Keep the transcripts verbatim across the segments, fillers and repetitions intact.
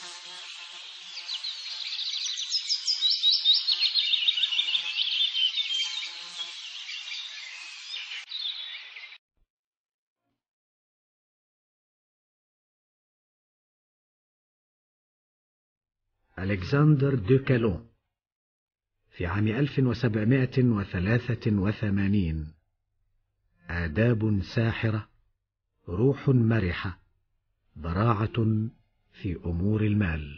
ألكسندر دو كالون في عام ألف وسبعمائة وثلاثة وثمانين. آداب ساحرة، روح مرحة، براعة في أمور المال.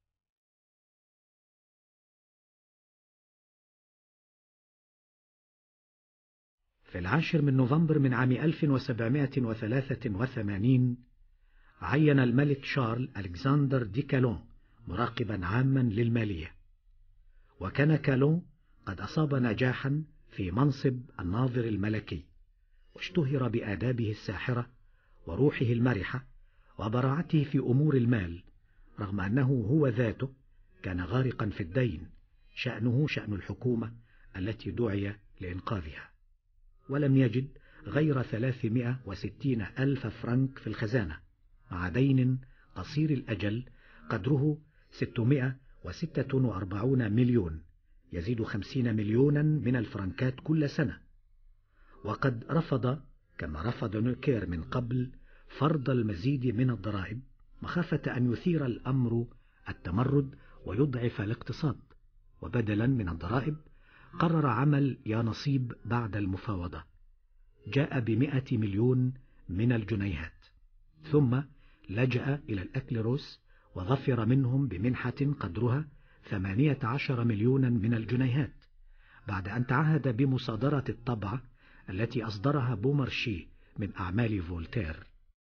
في العاشر من نوفمبر من عام ألف وسبعمائة وثلاثة وثمانين عين الملك شارل ألكسندر دي كالون مراقبا عاما للمالية، وكان كالون قد أصاب نجاحا في منصب الناظر الملكي، واشتهر بآدابه الساحرة وروحه المرحة وبراعته في أمور المال، رغم أنه هو ذاته كان غارقا في الدين، شأنه شأن الحكومة التي دعي لإنقاذها، ولم يجد غير ثلاثمائة وستين ألف فرنك في الخزانة، مع دين قصير الأجل قدره ستمائة وستة وأربعين مليون، يزيد خمسين مليونا من الفرنكات كل سنة. وقد رفض كما رفض نوكير من قبل فرض المزيد من الضرائب، مخافة أن يثير الأمر التمرد ويضعف الاقتصاد، وبدلا من الضرائب قرر عمل يا نصيب بعد المفاوضة، جاء بمئة مليون من الجنيهات، ثم لجأ إلى الأكليروس وظفر منهم بمنحة قدرها ثمانية عشر مليونا من الجنيهات، بعد أن تعهد بمصادرة الطبعة التي أصدرها بومارشي من أعمال فولتير.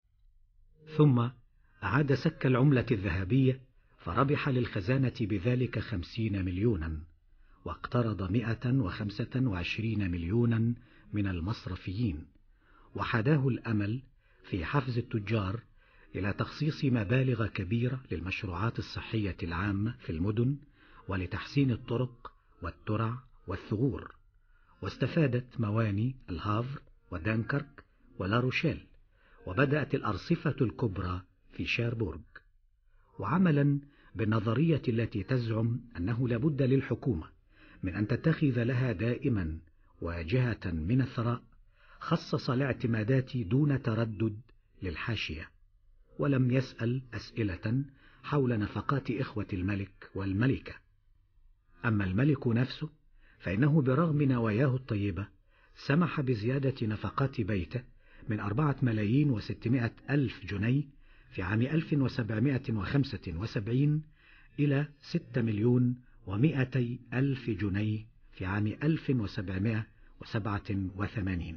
ثم أعاد سك العملة الذهبية فربح للخزانة بذلك خمسين مليونا، واقترض مئة وخمسة وعشرين مليونا من المصرفيين، وحداه الأمل في حفز التجار إلى تخصيص مبالغ كبيرة للمشروعات الصحية العامة في المدن ولتحسين الطرق والترع والثغور، واستفادت مواني الهافر ودانكرك ولاروشيل، وبدأت الأرصفة الكبرى في شيربورغ. وعملا بالنظرية التي تزعم أنه لابد للحكومة من أن تتخذ لها دائما واجهة من الثراء، خصص الاعتمادات دون تردد للحاشية، ولم يسأل أسئلة حول نفقات إخوة الملك والملكة. أما الملك نفسه فإنه برغم نواياه الطيبة سمح بزيادة نفقات بيته من أربعة ملايين وستمائة ألف جنيه في عام ألف وسبعمائة وخمسة وسبعين إلى ستة مليون ومائتي ألف جنيه في عام ألف وسبعمائة وسبعة وثمانين.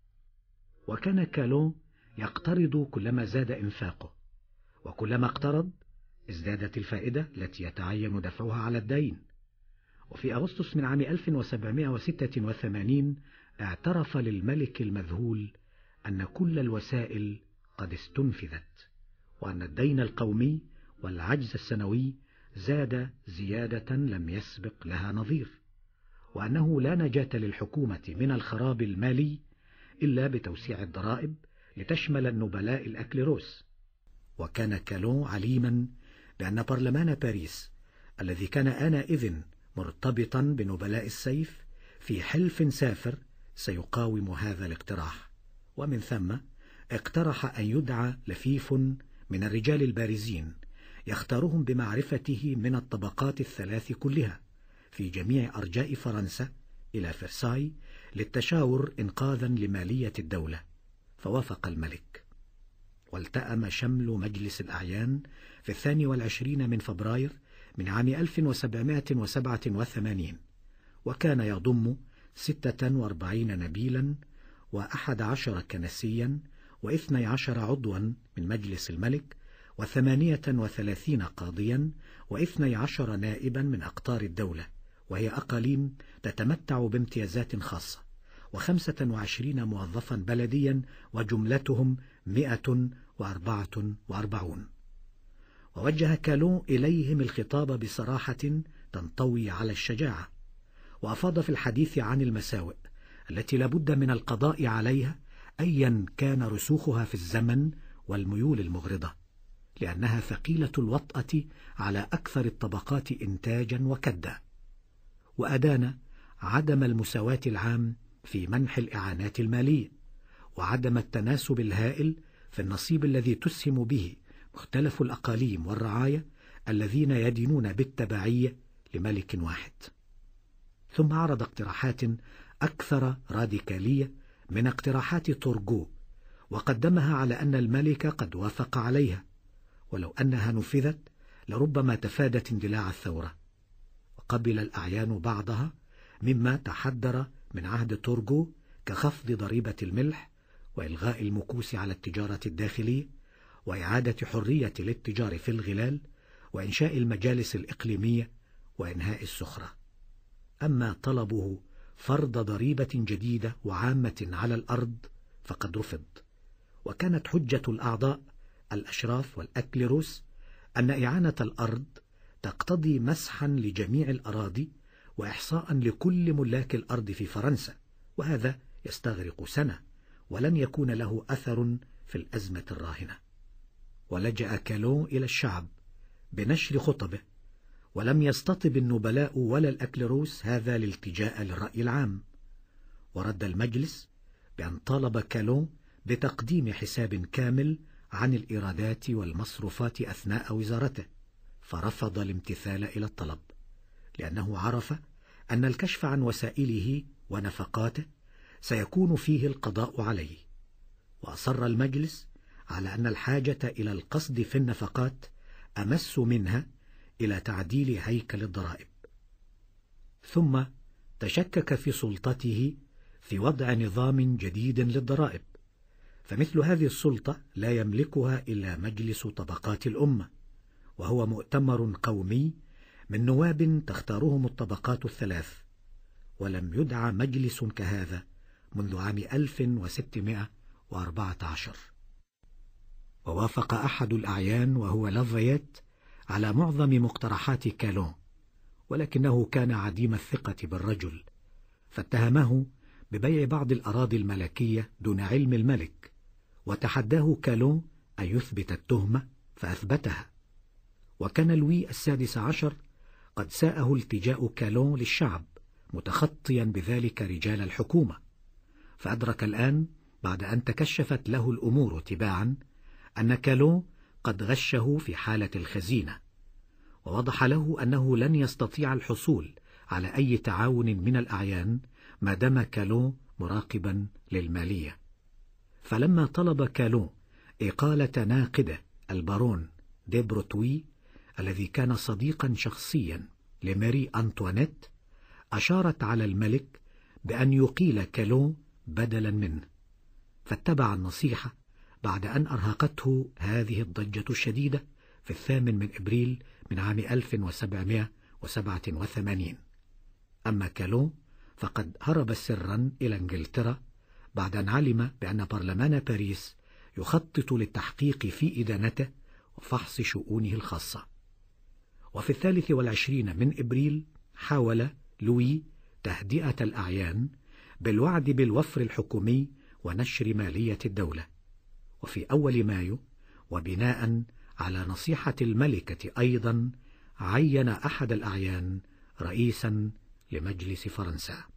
وكان كالون يقترض كلما زاد إنفاقه، وكلما اقترض ازدادت الفائدة التي يتعين دفعها على الدين. وفي أغسطس من عام ألف وسبعمائة وستة وثمانين اعترف للملك المذهول أن كل الوسائل قد استنفذت، وأن الدين القومي والعجز السنوي زاد زيادة لم يسبق لها نظير، وأنه لا نجاة للحكومة من الخراب المالي إلا بتوسيع الضرائب لتشمل النبلاء الأكليروس. وكان كالون عليما بأن برلمان باريس الذي كان آنئذ مرتبطا بنبلاء السيف في حلف سافر سيقاوم هذا الاقتراح، ومن ثم اقترح أن يدعى لفيف من الرجال البارزين يختارهم بمعرفته من الطبقات الثلاث كلها في جميع أرجاء فرنسا إلى فرساي للتشاور إنقاذا لمالية الدولة، فوافق الملك. والتأم شمل مجلس الأعيان في الثاني والعشرين من فبراير من عام ألف وسبعمائة وسبعة وثمانين، وكان يضم ستة وأربعين نبيلا وأحد عشر كنسيا واثني عشر عضوا من مجلس الملك وثمانية وثلاثين قاضيا واثني عشر نائبا من أقطار الدولة، وهي أقاليم تتمتع بامتيازات خاصة، وخمسة وعشرين موظفا بلديا وجملتهم مئة وأربعة وأربعون. ووجه كالون إليهم الخطاب بصراحة تنطوي على الشجاعة، وأفاض في الحديث عن المساوئ التي لابد من القضاء عليها أيا كان رسوخها في الزمن والميول المغرضة، لأنها ثقيلة الوطأة على أكثر الطبقات إنتاجا وكدا، وأدان عدم المساواة العام في منح الإعانات المالية، وعدم التناسب الهائل في النصيب الذي تسهم به مختلف الأقاليم والرعايا الذين يدينون بالتبعية لملك واحد. ثم عرض اقتراحات أكثر راديكالية من اقتراحات تورغو، وقدمها على أن الملك قد وافق عليها، ولو أنها نفذت لربما تفادت اندلاع الثورة. وقبل الأعيان بعضها مما تحدر من عهد تورغو كخفض ضريبة الملح، وإلغاء المكوس على التجارة الداخلية، وإعادة حرية الاتجار في الغلال، وإنشاء المجالس الإقليمية، وإنهاء السخرة. أما طلبه فرض ضريبة جديدة وعامة على الأرض فقد رفض، وكانت حجة الأعضاء الأشراف والأكليروس أن إعانة الأرض تقتضي مسحا لجميع الأراضي وإحصاء لكل ملاك الأرض في فرنسا، وهذا يستغرق سنة ولن يكون له أثر في الأزمة الراهنة. ولجأ كالون إلى الشعب بنشر خطبه، ولم يستطب النبلاء ولا الأكليروس هذا الالتجاء للرأي العام، ورد المجلس بأن طالب كالون بتقديم حساب كامل عن الإيرادات والمصروفات أثناء وزارته، فرفض الامتثال إلى الطلب، لأنه عرف أن الكشف عن وسائله ونفقاته سيكون فيه القضاء عليه. وأصر المجلس على أن الحاجة إلى القصد في النفقات أمس منها إلى تعديل هيكل الضرائب. ثم تشكك في سلطته في وضع نظام جديد للضرائب، فمثل هذه السلطة لا يملكها إلا مجلس طبقات الأمة، وهو مؤتمر قومي من نواب تختارهم الطبقات الثلاث، ولم يدعى مجلس كهذا منذ عام ألف وستمائة وأربعة عشر. ووافق أحد الأعيان وهو لافاييت على معظم مقترحات كالون، ولكنه كان عديم الثقة بالرجل، فاتهمه ببيع بعض الأراضي الملكية دون علم الملك، وتحداه كالون أن يثبت التهمة فأثبتها. وكان لوي السادس عشر قد ساءه التجاء كالون للشعب، متخطيا بذلك رجال الحكومة، فأدرك الآن بعد أن تكشفت له الأمور تباعا أن كالون قد غشه في حالة الخزينة، ووضح له أنه لن يستطيع الحصول على أي تعاون من الأعيان ما دام كالون مراقبا للمالية. فلما طلب كالون إقالة ناقده البارون دي بروتوي الذي كان صديقا شخصيا لماري أنطوانيت، أشارت على الملك بأن يقيل كالون بدلا منه، فاتبع النصيحة بعد أن أرهقته هذه الضجة الشديدة في الثامن من إبريل من عام ألف وسبعمائة وسبعة وثمانين. أما كالون فقد هرب سرا إلى إنجلترا بعد أن علم بأن برلمان باريس يخطط للتحقيق في إدانته وفحص شؤونه الخاصة. وفي الثالث والعشرين من إبريل حاول لوي تهدئة الأعيان بالوعد بالوفر الحكومي ونشر مالية الدولة. وفي أول مايو وبناء على نصيحة الملكة أيضا عين أحد الأعيان رئيسا لمجلس فرنسا.